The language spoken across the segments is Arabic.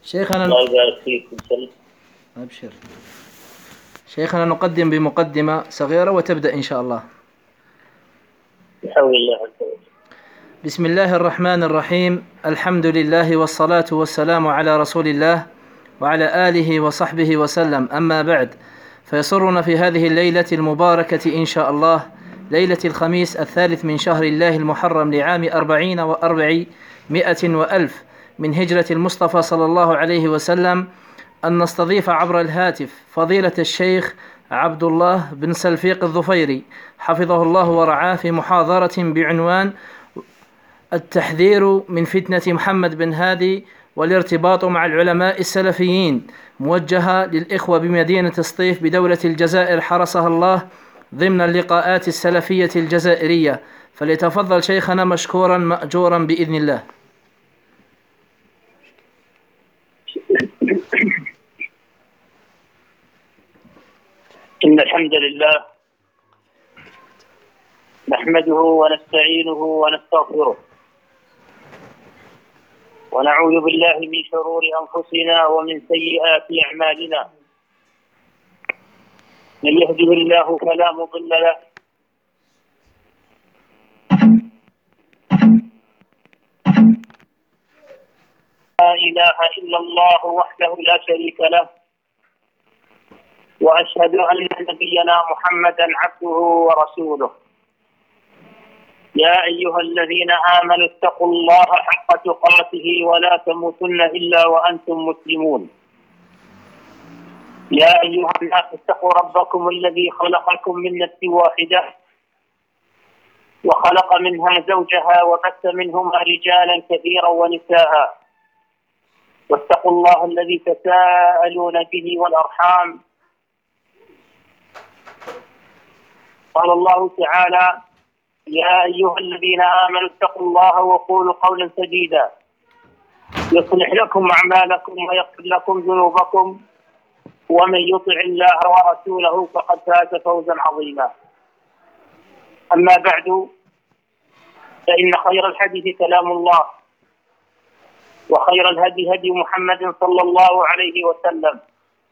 شيخنا الله يبارك فيكم. أبشر. شيخنا نقدم بمقدمة صغيرة وتبدأ إن شاء الله. بحول الله عز وجل. بسم الله الرحمن الرحيم. الحمد لله والصلاة والسلام على رسول الله وعلى آله وصحبه وسلم. أما بعد، فيسرنا في هذه الليلة المباركة إن شاء الله، ليلة الخميس 3 من شهر الله المحرم لعام 40 و400 وألف من هجرة المصطفى صلى الله عليه وسلم، أن نستضيف عبر الهاتف فضيلة الشيخ عبد الله بن سلفيق الظفيري حفظه الله ورعاه في محاضرة بعنوان التحذير من فتنة محمد بن هادي والارتباط مع العلماء السلفيين، موجهة للإخوة بمدينة سطيف بدولة الجزائر حرسها الله ضمن اللقاءات السلفية الجزائرية. فليتفضل شيخنا مشكورا مأجورا بإذن الله. إن الحمد لله نحمده ونستعينه ونستغفره ونعوذ بالله من شرور أنفسنا ومن سيئات أعمالنا. من يهده الله فلا مضل له لا إله إلا الله وحده لا شريك له، وأشهد أن نبينا محمدا عبده ورسوله. يا أيها الذين آمنوا اتقوا الله حق تقاته ولا تموتن إلا وأنتم مسلمون. يا أيها الناس اتقوا ربكم الذي خلقكم من نفس واحدة وخلق منها زوجها وبث منهما رجالا كثيرا ونساء، واتقوا الله الذي تساءلون به والأرحام. قال الله تعالى: يا أيها الذين آمنوا اتقوا الله وقولوا قولا سديدا يصلح لكم أعمالكم ويغفر لكم ذنوبكم، ومن يطع الله ورسوله فقد فاز فوزا عظيما. أما بعد، فإن خير الحديث كلام الله، وخير الهدي هدي محمد صلى الله عليه وسلم،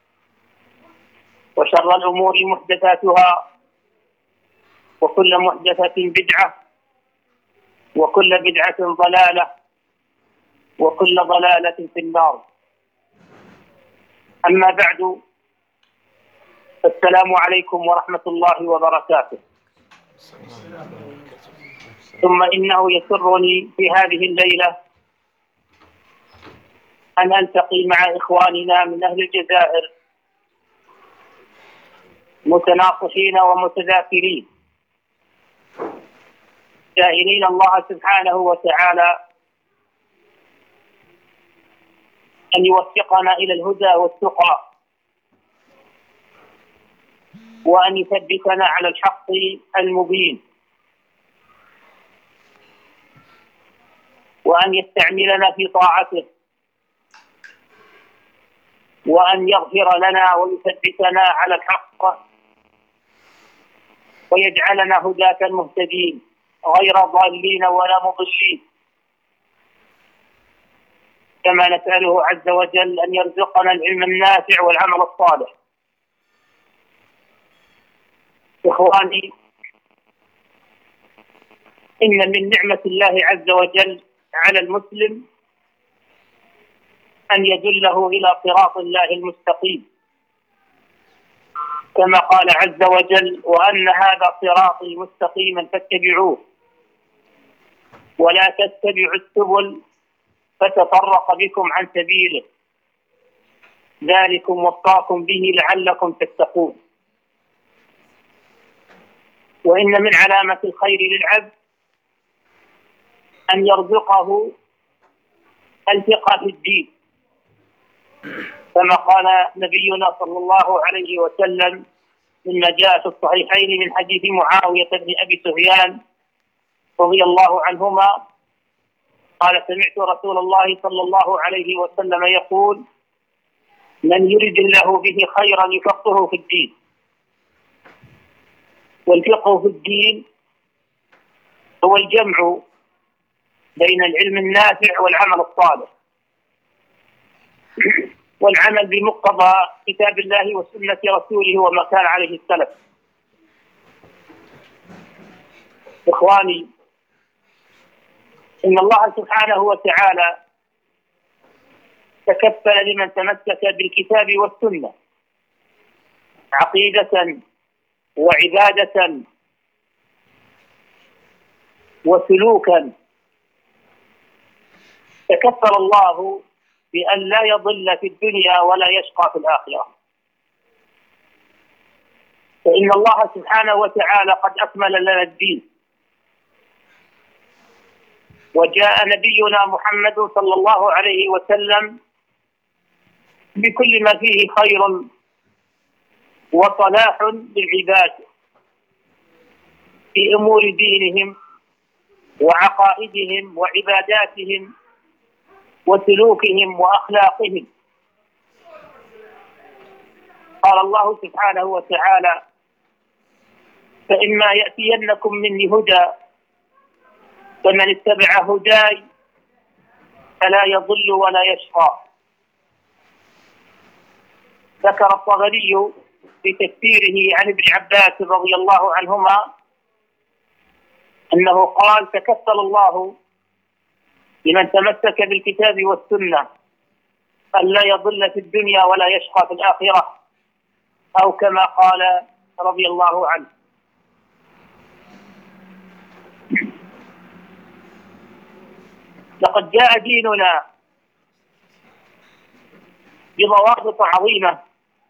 وشر الأمور محدثاتها، وكل محدثة بدعة، وكل بدعة ضلالة، وكل ضلالة في النار. أما بعد، السلام عليكم ورحمة الله وبركاته. ثم إنه يسرني في هذه الليلة أن ألتقي مع إخواننا من أهل الجزائر متناصحين ومتذاكرين، سائلين الله سبحانه وتعالى أن يوفقنا إلى الهدى والتقى، وأن يثبتنا على الحق المبين، وأن يستعملنا في طاعته، وأن يغفر لنا ويثبتنا على الحق، ويجعلنا هداة مهتدين غير ضالين ولا مضلين. كما نسأله عز وجل أن يرزقنا العلم النافع والعمل الصالح. إخواني، إن من نعمة الله عز وجل على المسلم أن يدله إلى صراط الله المستقيم، كما قال عز وجل: وأن هذا صراطي مستقيما فاتبعوه ولا تتبعوا السبل فتفرق بكم عن سبيله، ذلكم وصاكم به لعلكم تتقون. وإن من علامة الخير للعبد أن يرزقه الفقه في الدين، كما قال نبينا صلى الله عليه وسلم مما جاء في الصحيحين من حديث معاوية بن أبي سفيان رضي الله عنهما قال: سمعت رسول الله صلى الله عليه وسلم يقول: من يرد الله به خيرا يفقهه في الدين. والفقه في الدين هو الجمع بين العلم النافع والعمل الصالح. والعمل بمقتضى كتاب الله وسنة رسوله وما كان عليه السلف. إخواني، إن الله سبحانه وتعالى تكفل لمن تمسك بالكتاب والسنة عقيدة وعبادة وسلوكا، تكفل الله بأن لا يضل في الدنيا ولا يشقى في الآخرة. فإن الله سبحانه وتعالى قد أكمل لنا الدين، وجاء نبينا محمد صلى الله عليه وسلم بكل ما فيه خير وصلاح للعباد في أمور دينهم وعقائدهم وعباداتهم وسلوكهم وأخلاقهم. قال الله سبحانه وتعالى: فإما يأتينكم مني هدى فمن اتبع هداي فلا يضل ولا يشقى. ذكر الطبري في تفسيره عن ابن عباس رضي الله عنهما أنه قال: تكفل الله لمن تمسك بالكتاب والسنة أن لا يضل في الدنيا ولا يشقى في الآخرة، أو كما قال رضي الله عنه. لقد جاء ديننا بضوابط عظيمة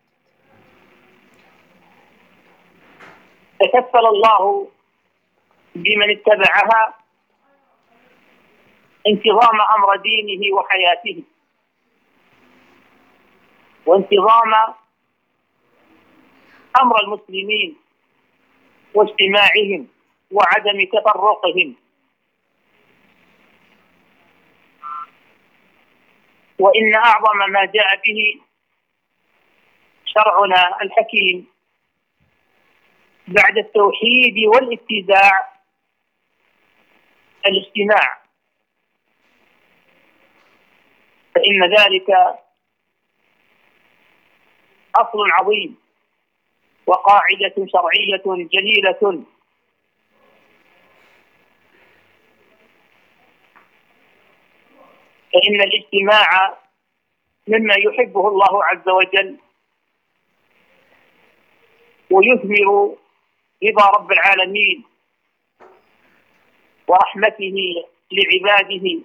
تكفل الله بمن اتبعها انتظام أمر دينه وحياته، وانتظام أمر المسلمين واجتماعهم وعدم تفرقهم. وإن أعظم ما جاء به شرعنا الحكيم بعد التوحيد والاتباع الاجتماع، فإن ذلك أصل عظيم وقاعدة شرعية جليلة فإن الاجتماع مما يحبه الله عز وجل ويثمر رضا رب العالمين ورحمته لعباده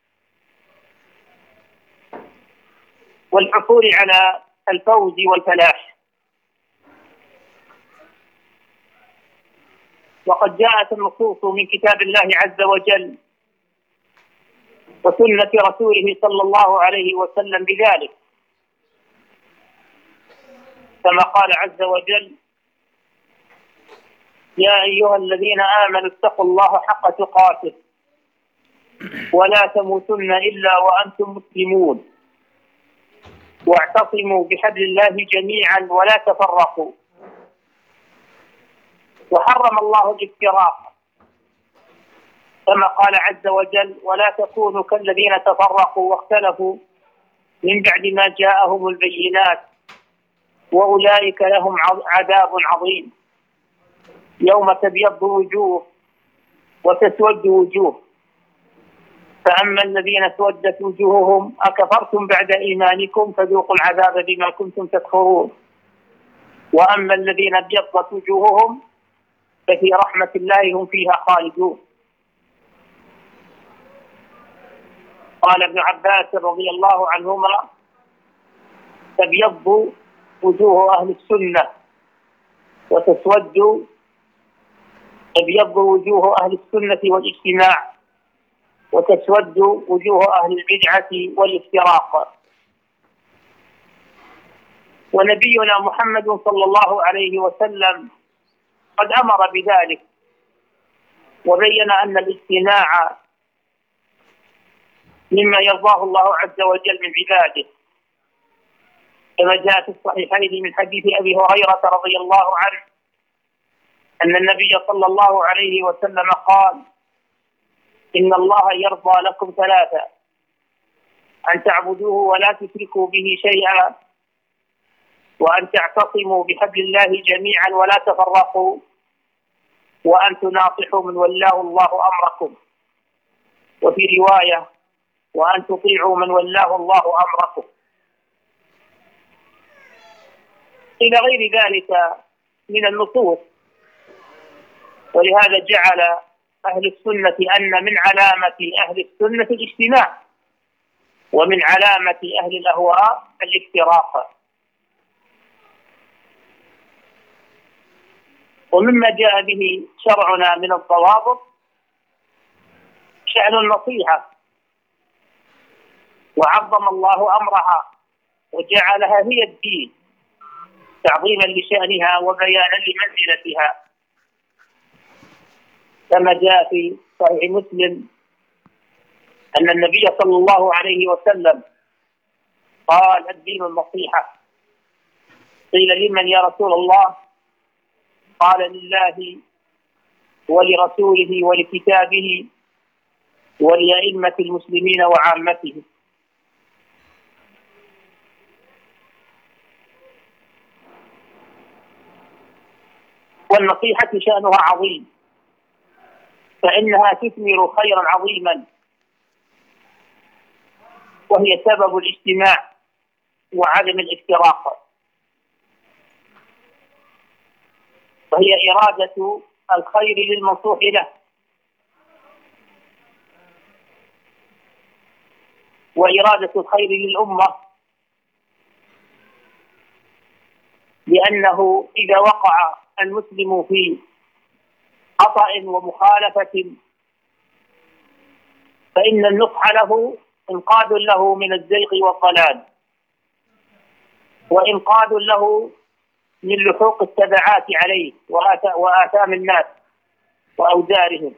والحصول على الفوز والفلاح. وقد جاءت النصوص من كتاب الله عز وجل وسنة رسوله صلى الله عليه وسلم بذلك، كما قال عز وجل: يا أيها الذين آمنوا اتقوا الله حق تقاته ولا تموتن إلا وأنتم مسلمون واعتصموا بحبل الله جميعا ولا تفرقوا. وحرم الله الافتراق كما قال عز وجل: ولا تكونوا كالذين تفرقوا واختلفوا من بعد ما جاءهم البينات وأولئك لهم عذاب عظيم يوم تبيض وجوه وتسود وجوه، فأما الذين اسودت وجوههم أكفرتم بعد إيمانكم فذوقوا العذاب بما كنتم تكفرون، وأما الذين ابيضت وجوههم ففي رحمة الله هم فيها خالدون. قال ابن عباس رضي الله عنهما: تبيض وجوه أهل السنة وتسود تبيض وجوه أهل السنة والاجتماع وتسود وجوه أهل البدعة والافتراق. ونبينا محمد صلى الله عليه وسلم قد أمر بذلك وبين أن الاجتماع مما يرضاه الله عز وجل من عباده، كما جاء في الصحيحين من حديث أبي هريرة رضي الله عنه أن النبي صلى الله عليه وسلم قال: إن الله يرضى لكم ثلاثة: أن تعبدوه ولا تشركوا به شيئا، وأن تعتصموا بحبل الله جميعا ولا تفرقوا، وأن تناصحوا من ولاه الله أمركم، وفي رواية وأن تطيعوا من ولاه الله أمركم، إلى غير ذلك من النصوص. ولهذا جعل أهل السنة أن من علامة أهل السنة الاجتماع، ومن علامة أهل الأهواء الافتراق. ومما جاء به شرعنا من الضوابط شأن النصيحة، وعظم الله أمرها وجعلها هي الدين تعظيما لشأنها وبيانا لمنزلتها، كما جاء في صحيح مسلم أن النبي صلى الله عليه وسلم قال: الدين النصيحة. قيل: لمن يا رسول الله؟ قال: لله ولرسوله ولكتابه ولأئمة المسلمين وعامتهم. والنصيحة شأنها عظيم، فإنها تثمر خيرا عظيما، وهي سبب الاجتماع وعدم الافتراق، وهي إرادة الخير للمنصوح له، وإرادة الخير للأمة، لأنه إذا وقع المسلم في خطأ ومخالفة فإن النصح له إنقاذ له من الزيغ والضلال، وإنقاذ له من لحوق التبعات عليه وآثام الناس وأوزارهم.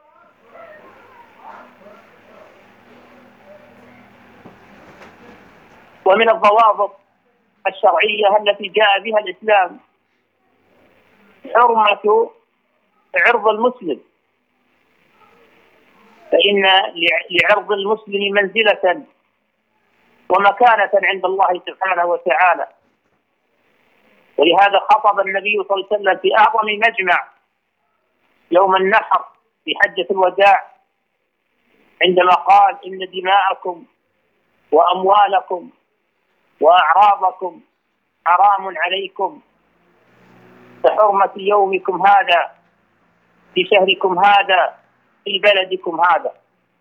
ومن الضوابط الشرعية التي جاء بها الإسلام حرمة عرض المسلم، فإن لعرض المسلم منزلة ومكانة عند الله سبحانه وتعالى. ولهذا خطب النبي صلى الله عليه وسلم في أعظم مجمع يوم النحر في حجة الوداع، عندما قال: إن دماءكم وأموالكم وأعراضكم حرام عليكم كحرمة يومكم هذا في شهركم هذا في بلدكم هذا.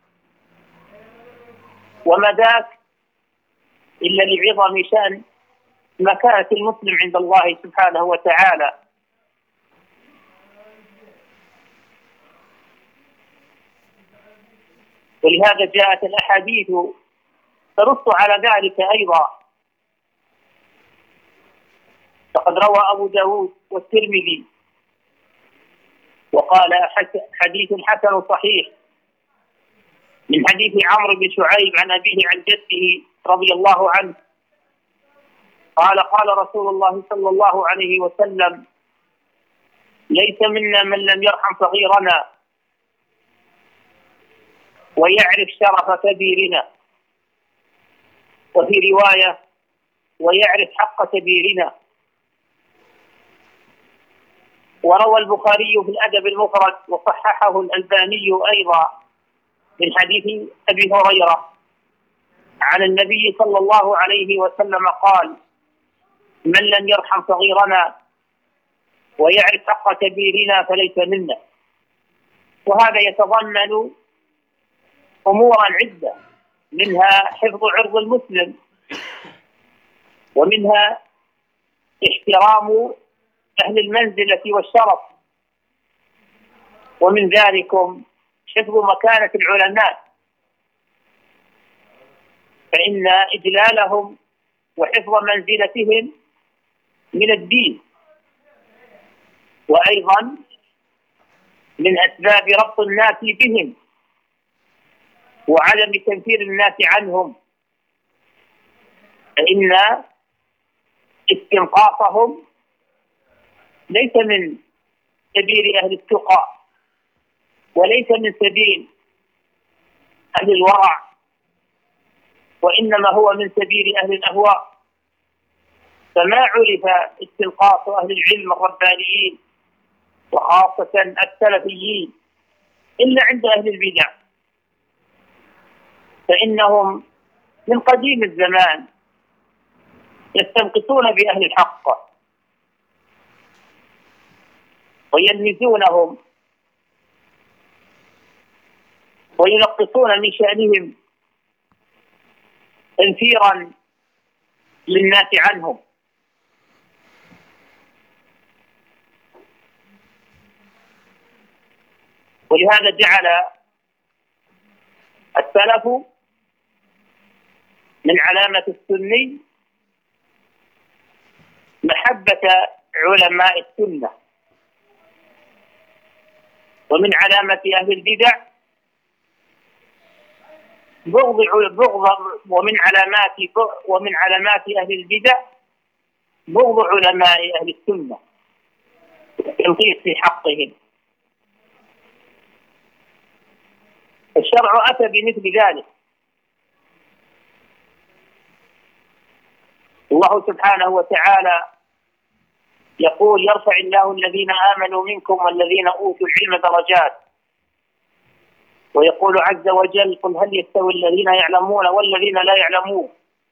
وما ذاك إلا لعظم شأن مكانة المسلم عند الله سبحانه وتعالى. ولهذا جاءت الأحاديث تنص على ذلك أيضا. فقد روى أبو داود والترمذي وقال: حديث حسن صحيح، من حديث عمرو بن شعيب عن أبيه عن جده رضي الله عنه قال: قال رسول الله صلى الله عليه وسلم: ليس منا من لم يرحم صغيرنا ويعرف شرف كبيرنا، وفي رواية: ويعرف حق كبيرنا. وروى البخاري في الأدب المفرد وصححه الألباني أيضا من حديث أبي هريرة عن النبي صلى الله عليه وسلم قال: من لم يرحم صغيرنا ويعرف حق كبيرنا فليس منا. وهذا يتضمن أمورا عدة، منها حفظ عرض المسلم، ومنها احترام أهل المنزلة والشرف، ومن ذلكم حفظ مكانة العلماء، فإن إجلالهم وحفظ منزلتهم من الدين، وأيضا من أسباب ربط الناس بهم وعدم تنفير الناس عنهم، فإن استنقاصهم ليس من سبيل أهل التقى، وليس من سبيل أهل الورع، وإنما هو من سبيل أهل الأهواء. فما عرف استنقاص أهل العلم الربانيين وخاصة السلفيين إلا عند أهل البدع، فإنهم من قديم الزمان يستنقصون بأهل الحق ويلمزونهم وينقصون من شأنهم تنفيرا للناس عنهم. ولهذا جعل السلف من علامة السني محبة علماء السنة، ومن علامة أهل البدع بغض، ومن علامات أهل البدع بغض علماء أهل السنة والتنقيص في حقهم. الشرع أتى بمثل ذلك. الله سبحانه وتعالى يقول: يرفع الله الذين آمنوا منكم والذين أوتوا العلم درجات. ويقول عز وجل: قل هل يستوي الذين يعلمون والذين لا يعلمون.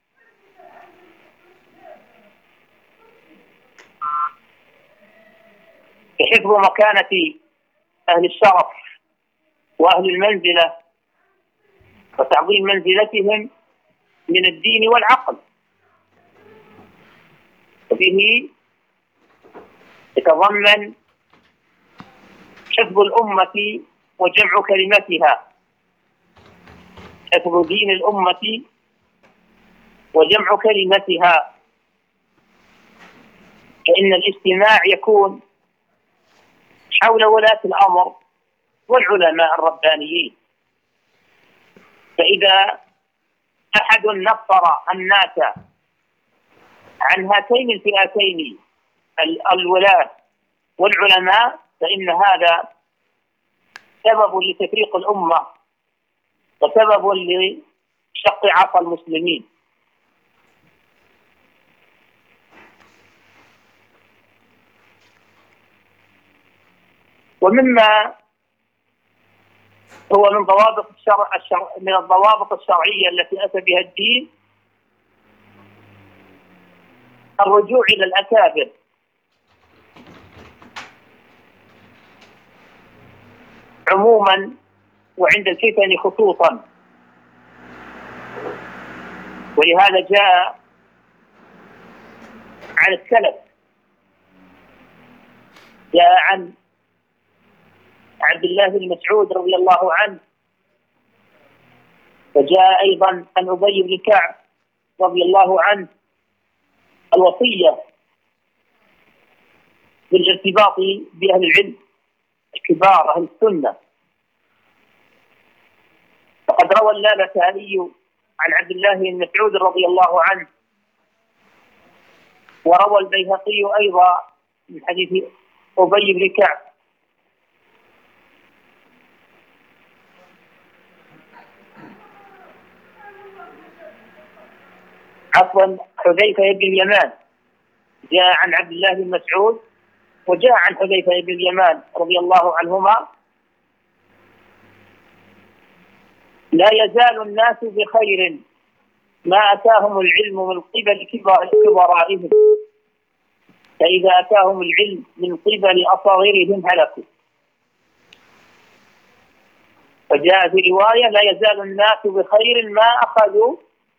حفظ مكانة أهل الشرف وأهل المنزلة وتعظيم منزلتهم من الدين والعقل، وبه يتضمن حفظ الأمة وجمع كلمتها، حفظ دين الأمة وجمع كلمتها. فإن الاجتماع يكون حول ولاة الأمر والعلماء الربانيين. فإذا أحد نفر الناس عن هاتين الفئتين الولاة والعلماء فإن هذا سبب لتفريق الأمة وسبب لشق عصا المسلمين. ومما هو من ضوابط من الضوابط الشرعية التي أتى بها الدين الرجوع إلى الأكابر، عموما وعند الفتن خصوصا. ولهذا جاء عن السلف، جاء عن عبد الله بن مسعود رضي الله عنه، وجاء أيضا عن أبي بن كعب رضي الله عنه الوصية بالارتباط بأهل العلم كبار أهل السنة. فقد روى اللالكائي عن عبد الله بن مسعود رضي الله عنه، وروى البيهقي أيضا من حديث أبي بن كعب حذيفة بن اليمان، جاء عن عبد الله بن مسعود وجاء عن حذيفة بن اليمان رضي الله عنهما: لا يزال الناس بخير ما أتاهم العلم من قبل كبرائهم، فإذا أتاهم العلم من قبل أصاغرهم هلكوا. وجاء في رواية: لا يزال الناس بخير ما أخذوا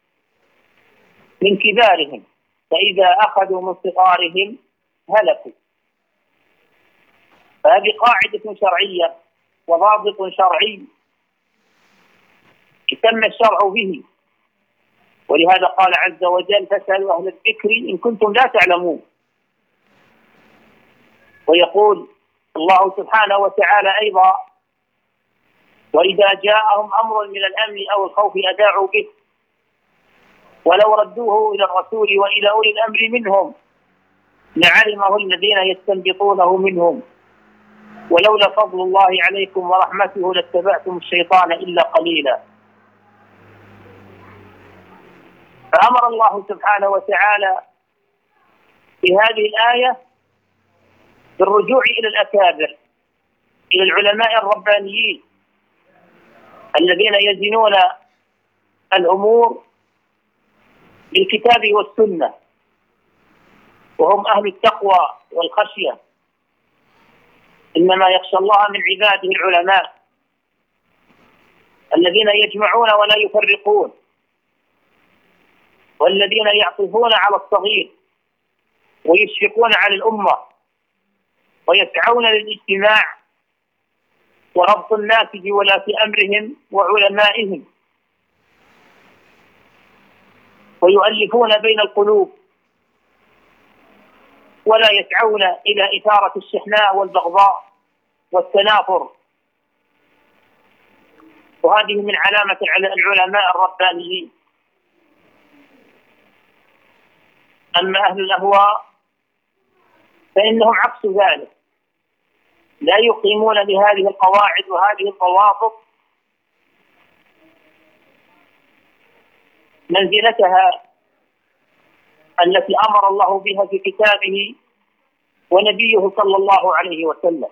من كبارهم، فإذا أخذوا من صغارهم هلكوا. فهذه قاعدة شرعية وضابط شرعي يسمى الشرع به. ولهذا قال عز وجل: فاسألوا أهل الذكر إن كنتم لا تعلمون. ويقول الله سبحانه وتعالى أيضا: وإذا جاءهم أمر من الأمن أو الخوف أذاعوا به ولو ردوه إلى الرسول وإلى أولي الأمر منهم لعلمه الذين يستنبطونه منهم ولولا فضل الله عليكم ورحمته لاتبعتم الشيطان إلا قليلا. فأمر الله سبحانه وتعالى في هذه الآية بالرجوع إلى الأكابر، إلى العلماء الربانيين الذين يزنون الأمور بالكتاب والسنة، وهم أهل التقوى والخشية. إنما يخشى الله من عباده العلماء الذين يجمعون ولا يفرقون، والذين يعطفون على الصغير ويشفقون على الأمة ويسعون للاجتماع وربط الناس بولاة أمرهم وعلمائهم، ويؤلفون بين القلوب ولا يسعون إلى إثارة الشحناء والبغضاء والتنافر. وهذه من علامة العلماء الربانيين. أما أهل الأهواء فإنهم عكس ذلك، لا يقيمون بهذه القواعد وهذه الضوابط منزلتها التي أمر الله بها في كتابه ونبيه صلى الله عليه وسلم.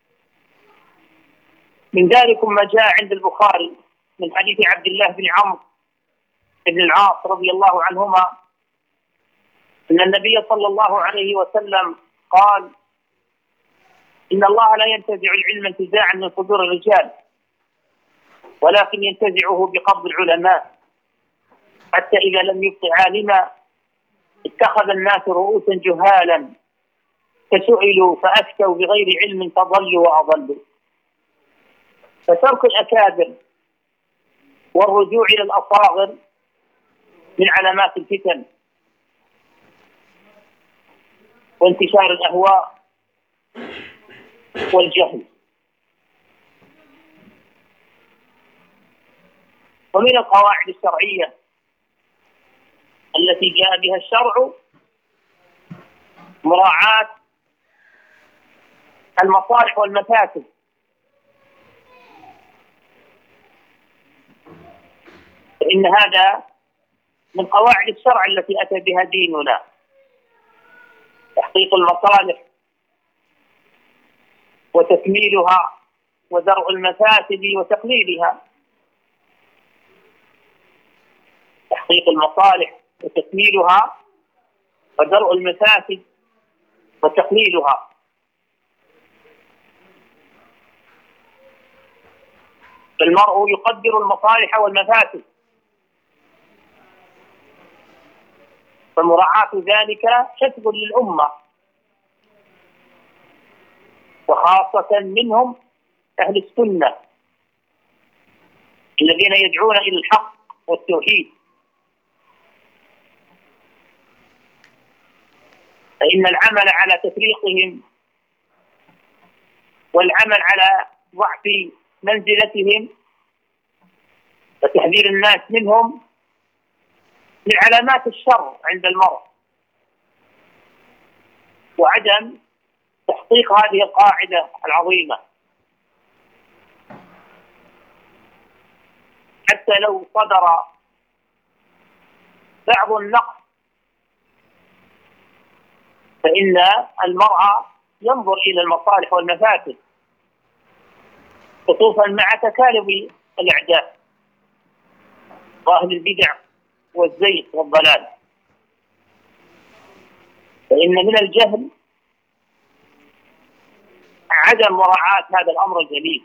من ذلك ما جاء عند البخاري من حديث عبد الله بن عمرو بن العاص رضي الله عنهما أن النبي صلى الله عليه وسلم قال: إن الله لا ينتزع العلم انتزاعا من صدور الرجال، ولكن ينتزعه بقبض العلماء، حتى إذا لم يبق عالما اتخذ الناس رؤوسا جهالا فسئلوا فأفتوا بغير علم فضلوا وأضلوا. فترك الأكابر والرجوع إلى الأصاغر من علامات الفتن وانتشار الأهواء والجهل. ومن القواعد الشرعية التي جاء بها الشرع مراعاة المصالح والمفاسد، فإن هذا من قواعد الشرع التي أتى بها ديننا: تحقيق المصالح وتكميلها ودرء المفاسد وتقليلها. تحقيق المصالح وتكميلها ودرء المفاسد وتقليلها. فالمرء يقدر المصالح والمفاسد، فمراعاة ذلك كسب للأمة، وخاصة منهم أهل السنة الذين يدعون إلى الحق والتوحيد. فإن العمل على تفريقهم والعمل على ضعف منزلتهم وتحذير الناس منهم من علامات الشر عند المرء، وعدم تحقيق هذه القاعدة العظيمة. حتى لو صدر بعض النقص فإن المرء ينظر إلى المصالح والمفاسد، خصوصا مع تكالب الأعداء وأهل البدع والزيغ والضلال. فإن من الجهل عدم مراعاة هذا الأمر الجليل.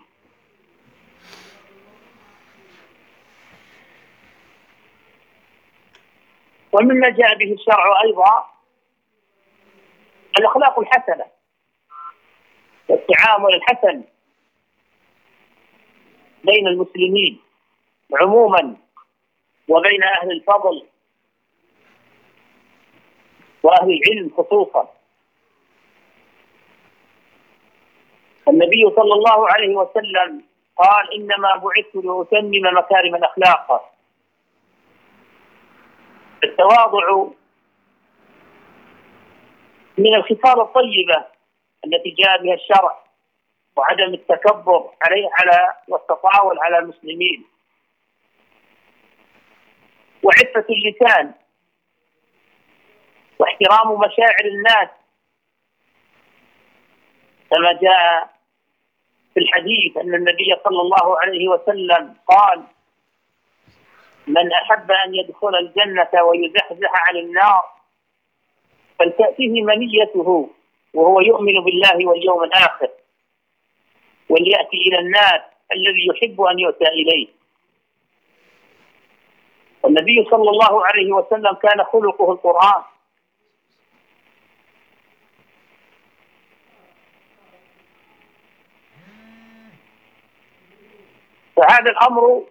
ومما جاء به الشرع أيضا الأخلاق الحسنة والتعامل الحسن بين المسلمين عموما وبين أهل الفضل وأهل العلم خصوصا. النبي صلى الله عليه وسلم قال: إنما بعثت لأتمم مكارم الأخلاق. التواضع من الخصال الطيبة التي جاء بها الشرع، وعدم التكبر على والتطاول على المسلمين، وعفة اللسان واحترام مشاعر الناس، كما جاء في الحديث أن النبي صلى الله عليه وسلم قال: من أحب أن يدخل الجنة ويزحزح عن النار فلتأتيه منيته وهو يؤمن بالله واليوم الآخر، وليأتي إلى الناس الذي يحب أن يؤتى إليه. والنبي صلى الله عليه وسلم كان خلقه القرآن، فهذا الأمر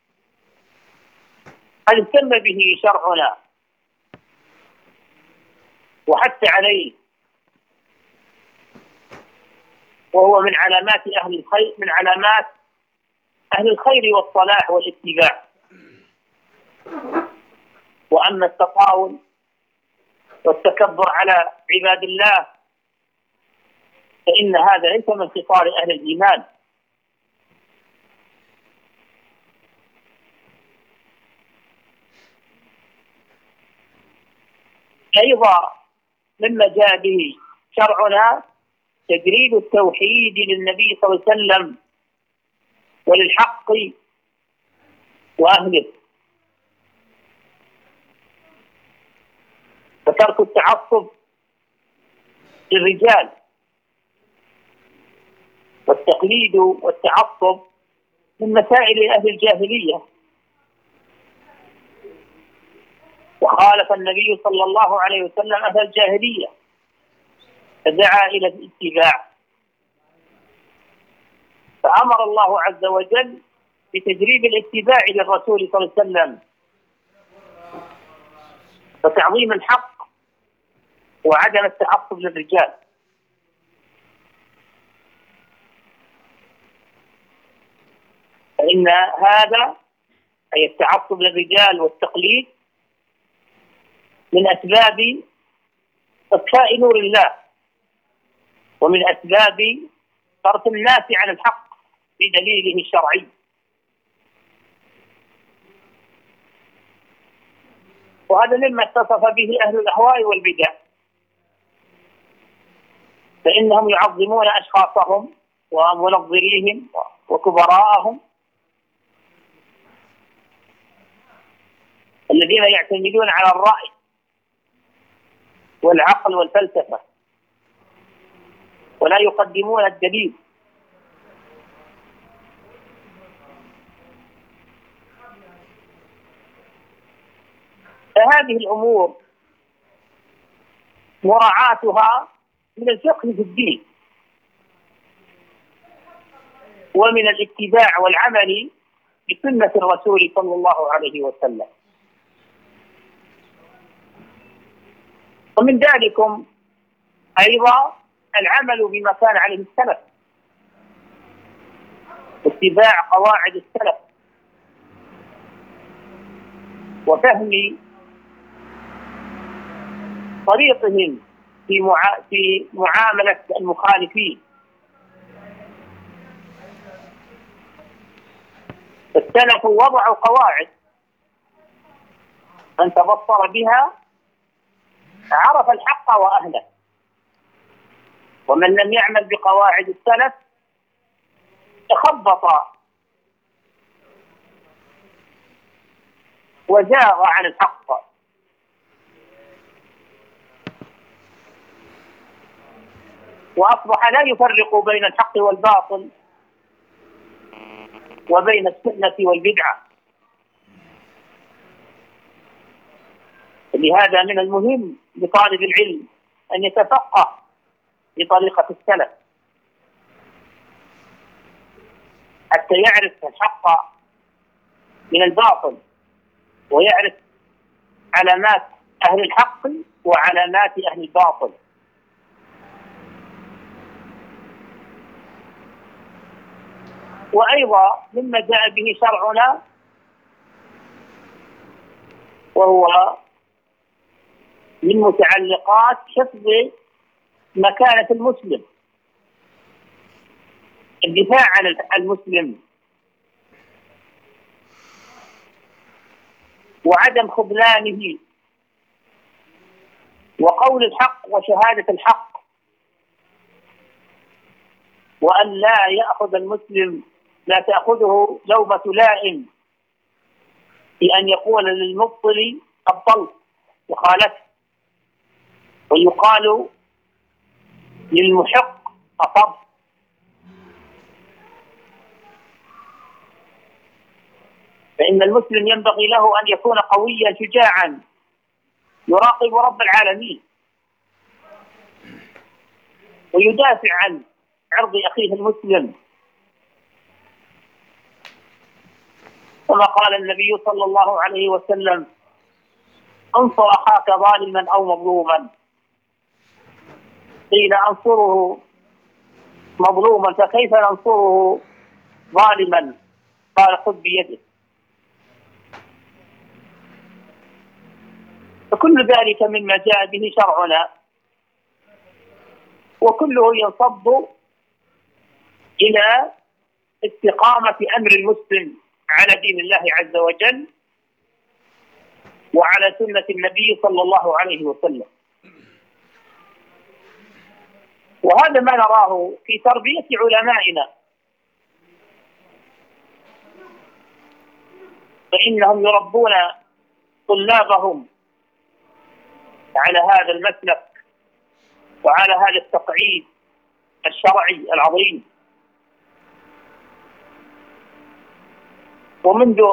قد اهتم به شرعنا وحث عليه، وهو من علامات أهل الخير، من علامات أهل الخير والصلاح والاتباع. وأما التطاول والتكبر على عباد الله فإن هذا ليس من خصال أهل الإيمان. أيضا مما جاء به شرعنا تجريد التوحيد للنبي صلى الله عليه وسلم وللحق وأهله، وترك التعصب للرجال، والتقليد والتعصب من مسائل أهل الجاهلية. وخالف النبي صلى الله عليه وسلم أهل الجاهلية فدعا إلى الاتباع، فأمر الله عز وجل بتجريب الاتباع للرسول صلى الله عليه وسلم وتعظيم الحق وعدم التعصب للرجال. فإن هذا أي التعصب للرجال والتقليد من أسباب إطفاء نور الله، ومن أسباب صرف الناس عن الحق بدليله الشرعي. وهذا مما اتصف به أهل الأهواء والبدع، فإنهم يعظمون أشخاصهم ومنظريهم وكبراءهم الذين يعتمدون على الرأي والعقل والفلسفة ولا يقدمون الدليل. فهذه الأمور مراعاتها من الفقه في الدين ومن الاتباع والعمل بسنة الرسول صلى الله عليه وسلم. ومن ذلكم أيضا العمل بما كان عليه السلف، اتباع قواعد السلف وفهم طريقهم في معاملة المخالفين. السلف وضعوا قواعد من تبصر بها عرف الحق وأهله، ومن لم يعمل بقواعد السلف تخبط وزاغ عن الحق. وأصبح لا يفرق بين الحق والباطل وبين السنة والبدعة. لهذا من المهم لطالب العلم أن يتفقه بطريقة السلف حتى يعرف الحق من الباطل، ويعرف علامات أهل الحق وعلامات أهل الباطل. وأيضا مما جاء به شرعنا وهو من متعلقات حفظ مكانة المسلم، الدفاع عن المسلم وعدم خذلانه وقول الحق وشهادة الحق، وأن لا يأخذ المسلم، لا تأخذه لومة لائم في أن يقول للمبطل أبطلت وخالفت، ويقال للمحق أصبت. فإن المسلم ينبغي له أن يكون قويا شجاعا يراقب رب العالمين ويدافع عن عرض أخيه المسلم، كما قال النبي صلى الله عليه وسلم: انصر أخاك ظالما أو مظلوما. قيل: أنصره مظلوما فكيف ننصره ظالما؟ قال: خذ بيده. فكل ذلك مما جاء به شرعنا، وكله ينصب إلى استقامة أمر المسلم على دين الله عز وجل وعلى سنة النبي صلى الله عليه وسلم. وهذا ما نراه في تربية علمائنا، فإنهم يربون طلابهم على هذا المسلك وعلى هذا التقعيد الشرعي العظيم. ومنذ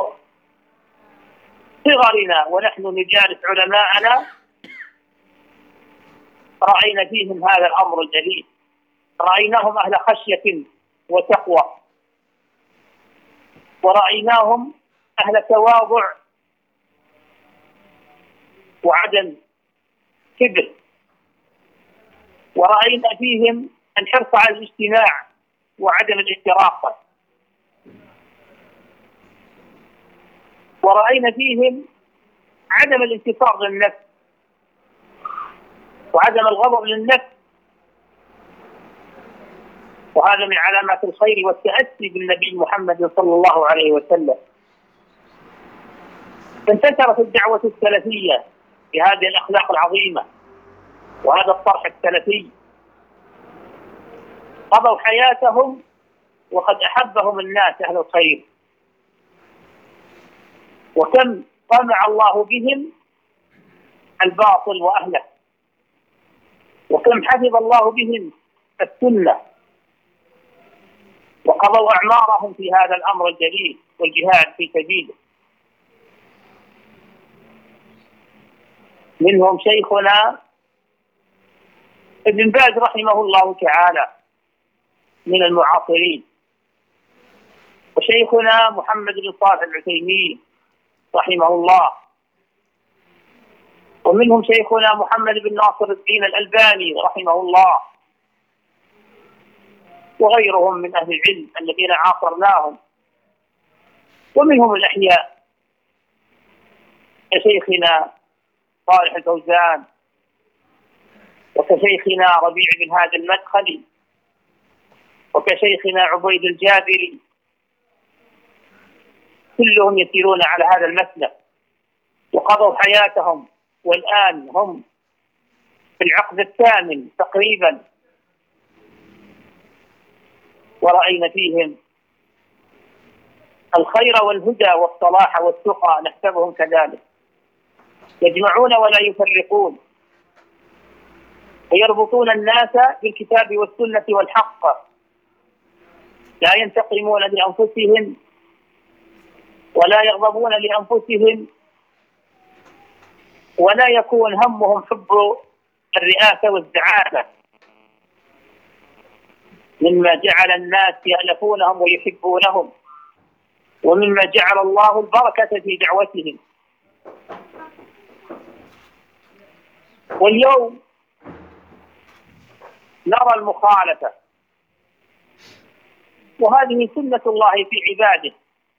صغرنا ونحن نجالس علماءنا رأينا فيهم هذا الأمر الجليل، رأيناهم أهل خشية وتقوى، ورأيناهم أهل تواضع وعدم كبر، ورأينا فيهم الحرص على الاجتماع وعدم الافتراق، ورأينا فيهم عدم الانتصار للنفس وعدم الغضب للنفس، وهذا من علامات الخير والتأسي بالنبي محمد صلى الله عليه وسلم. فانتشرت الدعوة السلفية بهذه الأخلاق العظيمة وهذا الطرح السلفي، قضوا حياتهم وقد أحبهم الناس أهل الخير، وكم طمع الله بهم الباطل وأهله، وكم حفظ الله بهم السنة، وقضوا أعمارهم في هذا الأمر الجليل والجهاد في سبيله. منهم شيخنا ابن باز رحمه الله تعالى من المعاصرين، وشيخنا محمد بن صالح العثيمين رحمه الله، ومنهم شيخنا محمد بن ناصر الدين الألباني رحمه الله، وغيرهم من أهل العلم الذين عاصرناهم، ومنهم الأحياء كشيخنا صالح الفوزان وكشيخنا ربيع بن هادي المدخلي وكشيخنا عبيد الجابري، كلهم يسيرون على هذا المسلك وقضوا حياتهم، والآن هم في العقد الثامن تقريبا، ورأينا فيهم الخير والهدى والصلاح والتقى، نحسبهم كذلك، يجمعون ولا يفرقون، ويربطون الناس بالكتاب والسنة والحق، لا ينتقمون لأنفسهم ولا يغضبون لأنفسهم، ولا يكون همهم حب الرئاسة والزعامة، مما جعل الناس يألفونهم ويحبونهم، ومما جعل الله البركة في دعوتهم. واليوم نرى المخالفة، وهذه سنة الله في عباده،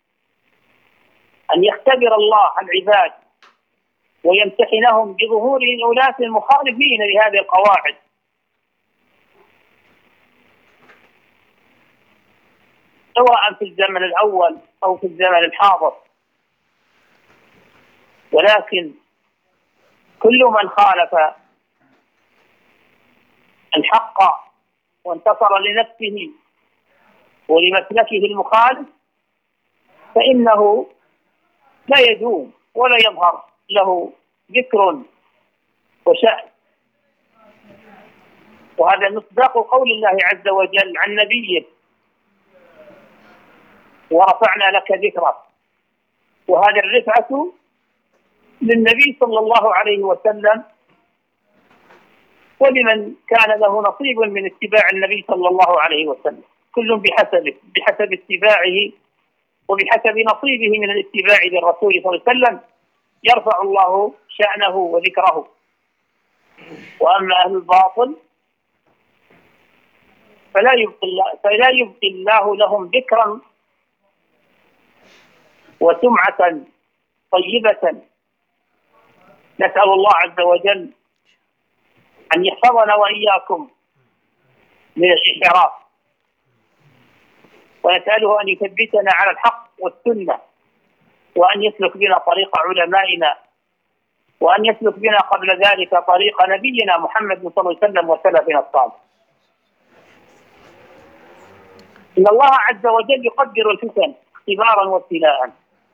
أن يختبر الله العباد ويمتحنهم بظهور أناس مخالفين لهذه القواعد. سواء في الزمن الأول أو في الزمن الحاضر، ولكن كل من خالف الحق وانتصر لنفسه ولمسلكه المخالف فإنه لا يدوم ولا يظهر له ذكر وشأن. وهذا مصداق قول الله عز وجل عن نبيه: ورفعنا لك ذكرك. وهذه الرفعة للنبي صلى الله عليه وسلم ولمن كان له نصيب من اتباع النبي صلى الله عليه وسلم، كل بحسب اتباعه وبحسب نصيبه من الاتباع للرسول صلى الله عليه وسلم يرفع الله شأنه وذكره. وأما أهل الباطل فلا يبقي الله لهم ذكرا وسمعة طيبة. نسأل الله عز وجل أن يحفظنا وإياكم من الانحراف، ونسأله أن يثبتنا على الحق والسنة، وأن يسلك بنا طريق علمائنا، وأن يسلك بنا قبل ذلك طريق نبينا محمد صلى الله عليه وسلم وسلفنا الصالح. إن الله عز وجل يقدر الفتن اختبارا وابتلاء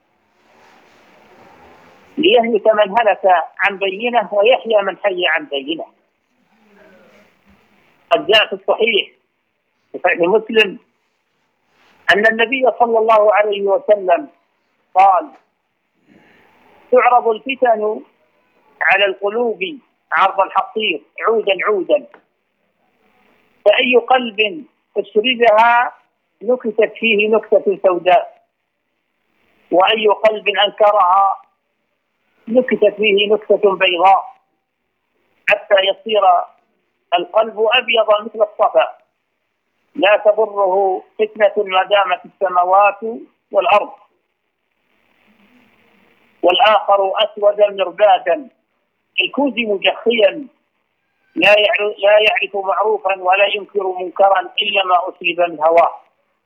ليهلك من هلك عن بينه ويحيى من حي عن بينه. قد جاء في الصحيح في صحيح مسلم أن النبي صلى الله عليه وسلم قال: تعرض الفتن على القلوب عرض الحصير عودا عودا، فأي قلب أسرجها نكتت فيه نكتة سوداء، وأي قلب أنكرها نكتت فيه نكتة بيضاء، حتى يصير القلب أبيض مثل الصفا، لا تضره فتنة ما دامت السماوات والأرض. والآخر أسود مربادا الكوز مجخيا لا يعرف معروفا ولا ينكر منكرا إلا ما أسلب من هواه.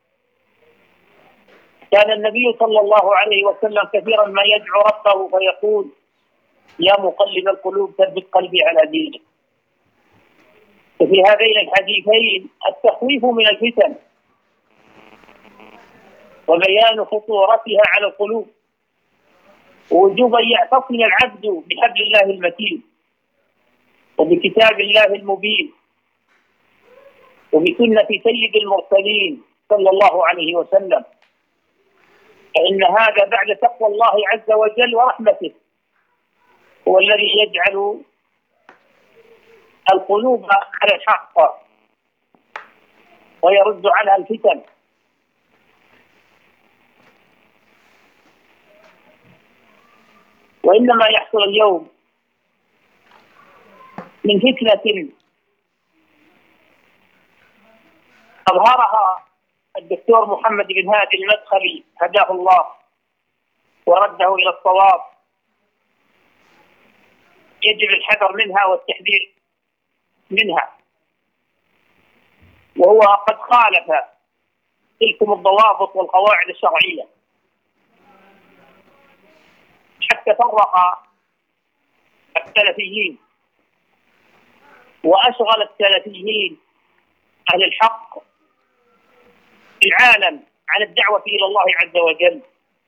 كان النبي صلى الله عليه وسلم كثيرا ما يدعو ربه فيقول: يا مقلب القلوب ثبت قلبي على دينك. ففي هذين الحديثين التخويف من الفتن وبيان خطورتها على القلوب، ووجوب أن يعتصم العبد بحبل الله المتين وبكتاب الله المبين وبسنة سيد المرسلين صلى الله عليه وسلم، فإن هذا بعد تقوى الله عز وجل ورحمته هو الذي يجعل القلوب على الحق ويرد عنها الفتن. وإنما يحصل اليوم من فتنة أظهرها الدكتور محمد بن هادي المدخلي هداه الله ورده إلى الصواب، يجب الحذر منها والتحذير منها، وهو قد خالف تلكم الضوابط والقواعد الشرعية حتى فرق السلفيين وأشغل السلفيين أهل الحق في العالم عن الدعوة إلى الله عز وجل،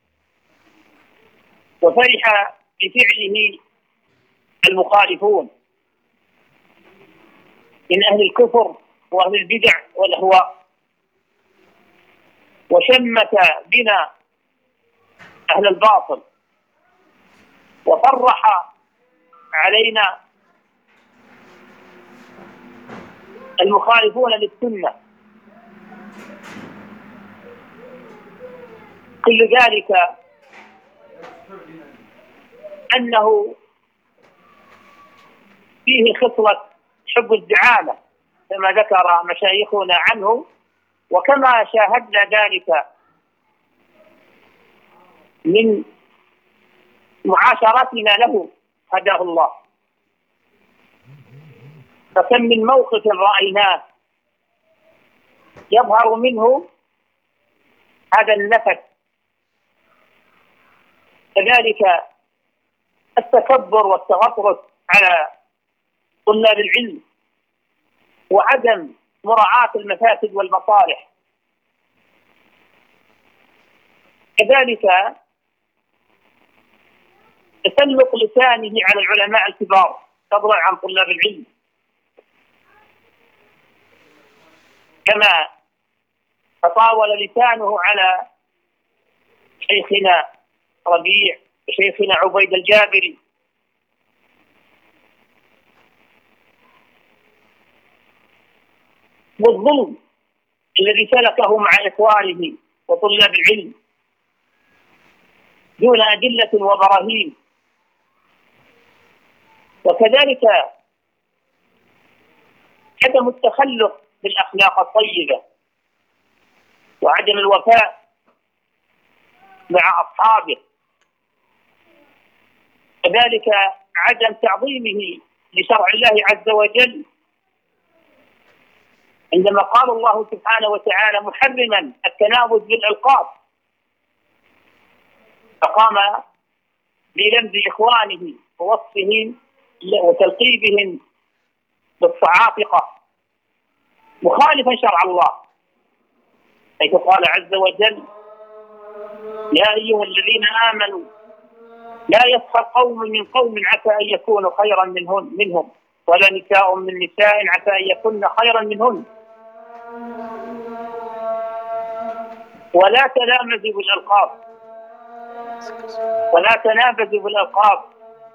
وفرح بفعله المخالفون من أهل الكفر وأهل البدع والأهواء، وشمت بنا أهل الباطل، وفرح علينا المخالفون للسنة. كل ذلك أنه فيه خصلة حب الزعامة كما ذكر مشايخنا عنه، وكما شاهدنا ذلك من معاشرتنا له هداه الله. فكم من موقف رأيناه يظهر منه هذا النفس، كذلك التكبر والتغطرس على طلاب العلم، وعدم مراعاة المفاسد والمصالح. كذلك تسلق لسانه على العلماء الكبار فضلا عن طلاب العلم، كما تطاول لسانه على شيخنا ربيع وشيخنا عبيد الجابري، والظلم الذي سلكه مع إخوانه وطلاب العلم دون أدلة وبراهين. وكذلك عدم التخلق بالأخلاق الطيبة وعدم الوفاء مع أصحابه، كذلك عدم تعظيمه لشرع الله عز وجل، عندما قال الله سبحانه وتعالى محرما التنابز بالألقاب فقام بلمز إخوانه ووصفهم وتلقيبهم بالصعاققة مخالفا شرع الله، حيث قال عز وجل: يا أيها الذين آمنوا لا يسخر قوم من قوم عسى أن يكونوا خيرا منهم ولا نساء من نساء عسى أن يكون خيرا منهن ولا تنابزوا بالألقاب ولا تنابزوا بالألقاب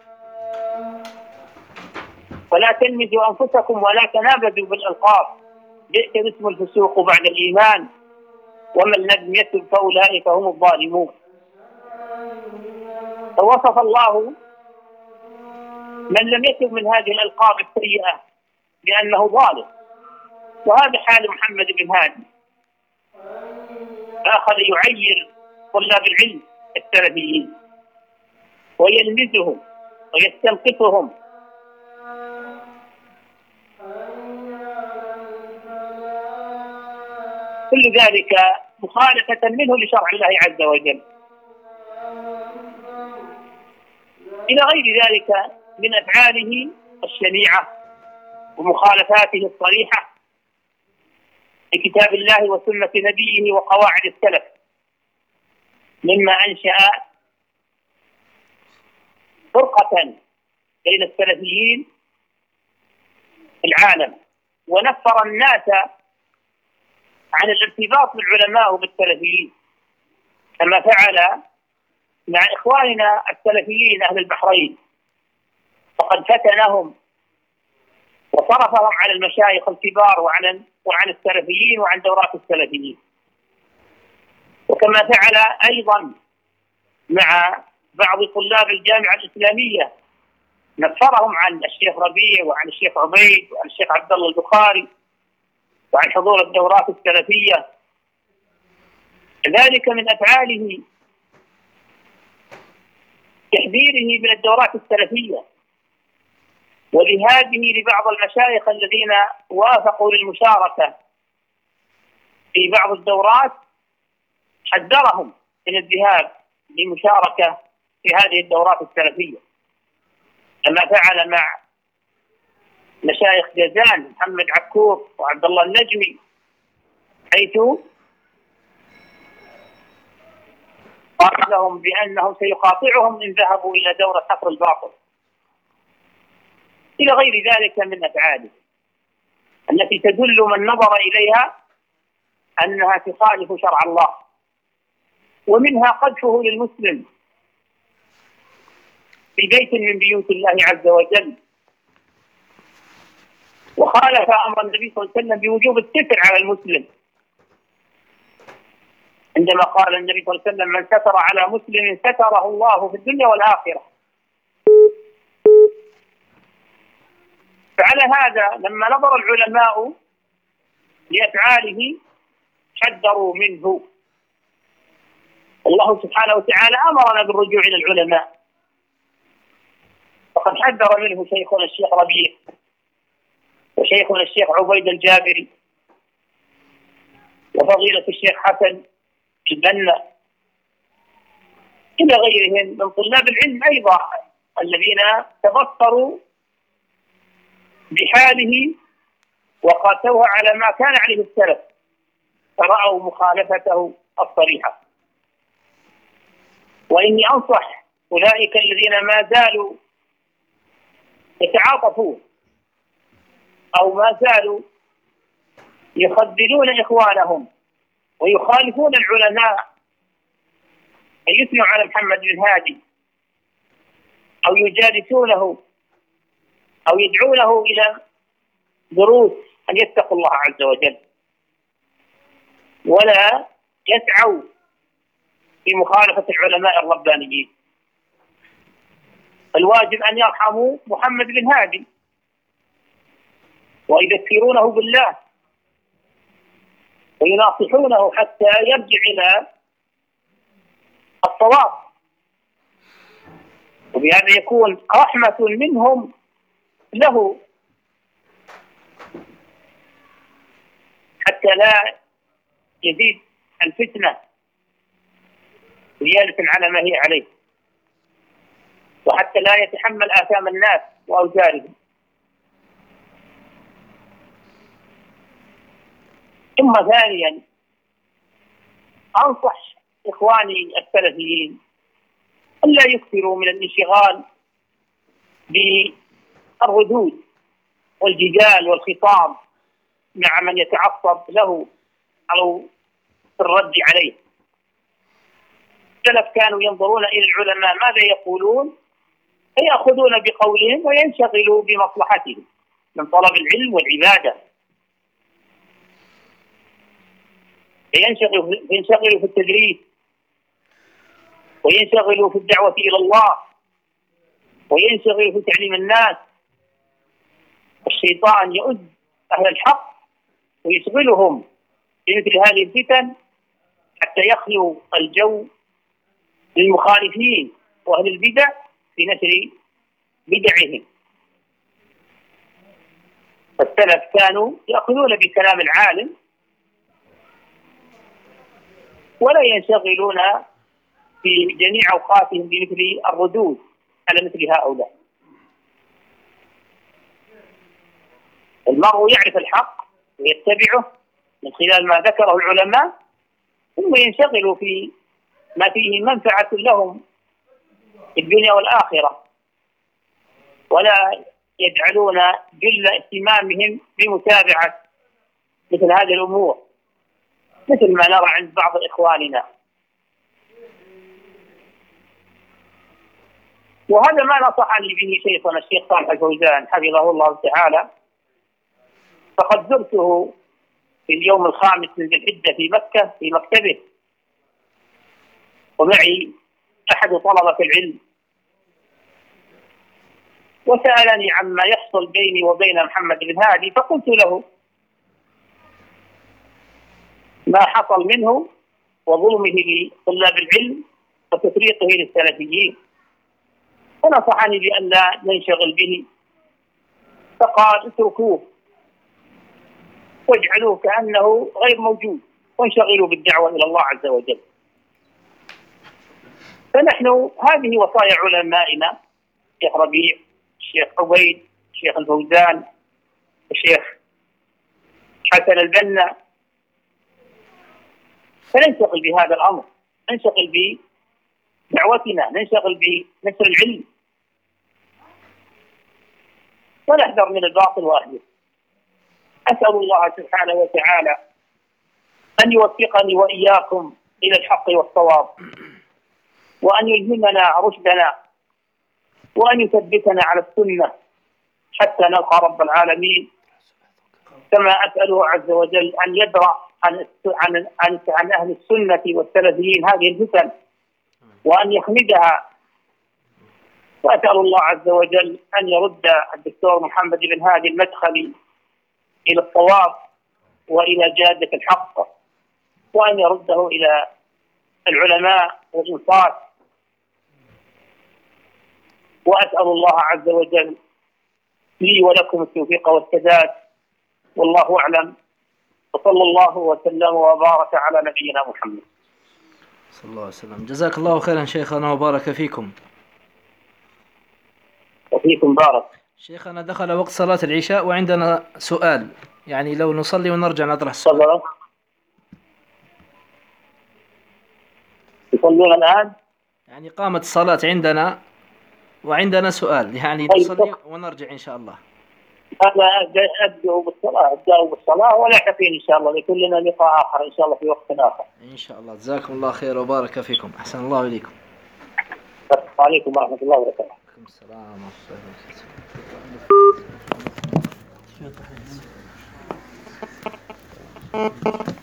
ولا تلمزوا أنفسكم ولا تنابزوا بالألقاب بئس الاسم الفسوق بعد الإيمان ومن لم يتب فأولئك هم الظالمون. فوصف الله من لم يتب من هذه الألقاب السيئة بأنه ظالم، وهذا حال محمد بن هادي، أخذ يعير طلاب العلم السلفيين ويلمزهم ويستنقصهم، كل ذلك مخالفة منه لشرع الله عز وجل. إلى غير ذلك من أفعاله الشنيعة ومخالفاته الصريحة لكتاب الله وسنة نبيه وقواعد السلف، مما أنشأ فرقة بين السلفيين في العالم ونفر الناس عن الارتباط بالعلماء وبالسلفيين، كما فعل مع إخواننا السلفيين أهل البحرين، فقد فتنهم وصرفهم على المشايخ الكبار وعن السلفيين وعن دورات السلفيين. وكما فعل أيضا مع بعض طلاب الجامعة الإسلامية، نفرهم عن الشيخ ربيع وعن الشيخ عبيد وعن الشيخ عبد الله البخاري وعن حضور الدورات السلفية. كذلك من أفعاله تحذيره من الدورات السلفية وذهابه لبعض المشايخ الذين وافقوا للمشاركة في بعض الدورات، حذرهم من الذهاب للمشاركة في هذه الدورات السلفية، كما فعل مع مشايخ جازان محمد عكور وعبد الله النجمي، حيث قال لهم بأنه سيقاطعهم إن ذهبوا إلى دورة حفر الباطل، إلى غير ذلك من أفعاله التي تدل من نظر إليها أنها تخالف شرع الله. ومنها قذفه للمسلم في بيت من بيوت الله عز وجل، وخالف أمر النبي صلى الله عليه وسلم بوجوب الستر على المسلم، عندما قال النبي صلى الله عليه وسلم: من ستر على مسلم ستره الله في الدنيا والآخرة. فعلى هذا لما نظر العلماء لأفعاله حذروا منه. الله سبحانه وتعالى أمرنا بالرجوع إلى العلماء، وقد حذر منه شيخنا الشيخ ربيع وشيخنا الشيخ عبيد الجابري وفضيلة الشيخ حسن البنا إلى غيرهم من طلاب العلم أيضا الذين تبصروا بحاله وقاسوها على ما كان عليه السلف فرأوا مخالفته الصريحة. وإني أنصح أولئك الذين ما زالوا يتعاطفون أو ما زالوا يخذلون إخوانهم ويخالفون العلماء أن يثنوا على محمد بن هادي أو يجالسونه أو يدعونه إلى دروس أن يتقوا الله عز وجل ولا يسعوا في مخالفة العلماء الربانيين. الواجب أن يرحموا محمد بن هادي ويذكرونه بالله ويناصحونه حتى يرجع إلى الصواب، وبهذا يكون رحمة منهم له حتى لا يزيد الفتنة زيادة على ما هي عليه، وحتى لا يتحمل آثام الناس وأوزارهم. ثم ثانيا أنصح إخواني السلفيين ألا يكثروا من الانشغال بالردود والجدال والخطاب مع من يتعصب له أو في الرد عليه. السلف كانوا ينظرون إلى العلماء ماذا يقولون فيأخذون بقولهم وينشغلوا بمصلحتهم من طلب العلم والعبادة، ينشغلوا في التدريس وينشغلوا في الدعوة إلى الله وينشغلوا في تعليم الناس. الشيطان يؤذ أهل الحق ويشغلهم بمثل هذه الفتن حتى يخلو الجو للمخالفين وأهل البدع في نشر بدعهم. فالسلف كانوا يأخذون بكلام العالم ولا ينشغلون في جميع أوقاتهم بمثل الردود على مثل هؤلاء. المرء يعرف الحق ويتبعه من خلال ما ذكره العلماء، ثم ينشغل في ما فيه منفعة لهم في الدنيا والآخرة، ولا يجعلون جل اهتمامهم بمتابعة مثل هذه الأمور مثل ما نرى عند بعض إخواننا. وهذا ما نصحني به شيخنا الشيخ صالح الفوزان حفظه الله تعالى، فقد زرته في اليوم الخامس من ذي الحجة في مكة في مكتبه، ومعي أحد طلبة العلم، وسألني عما يحصل بيني وبين محمد بن هادي، فقلت له ما حصل منه وظلمه لطلاب العلم وتفريطه للسلفيين، فنصحني بأن لا ننشغل به، فقال اتركوه واجعلوه كأنه غير موجود وانشغلوا بالدعوة إلى الله عز وجل. فنحن هذه وصايا علمائنا الشيخ ربيع، الشيخ عبيد، الشيخ الفوزان، الشيخ حسن البنا، فننشغل بهذا الأمر، ننشغل بدعوتنا، ننشغل بنشر العلم، ونحذر من الباطل وأهله. أسأل الله سبحانه وتعالى أن يوفقني وإياكم إلى الحق والصواب، وأن يلهمنا رشدنا، وأن يثبتنا على السنة حتى نلقى رب العالمين. كما أسأله عز وجل أن يدرأ عن أهل السنة والسلفيين هذه الفتن وأن يخمدها، وأسأل الله عز وجل أن يرد الدكتور محمد بن هادي المدخلي إلى الصواب وإلى جادة الحق، وأن يرده إلى العلماء والإنصاف. وأسأل الله عز وجل لي ولكم التوفيق والسداد، والله أعلم، وصلى الله وسلم وبارك على نبينا محمد صلى الله عليه وسلم. جزاك الله خيرا شيخنا وبارك فيكم. وفيكم بارك. شيخنا دخل وقت صلاة العشاء وعندنا سؤال يعني لو نصلي ونرجع نطرح السؤال. تفضل. يصلون الآن؟ يعني قامت الصلاة عندنا وعندنا سؤال، يعني طيب نصلي ونرجع إن شاء الله. أنا أبدأ بالصلاة ولا حفين إن شاء الله، ليكون لنا لقاء آخر إن شاء الله في وقت آخر. إن شاء الله. جزاكم الله خير وبارك فيكم. أحسن الله إليكم. السلام عليكم ورحمة الله وبركاته. وعليكم السلام ورحمة الله وبركاته.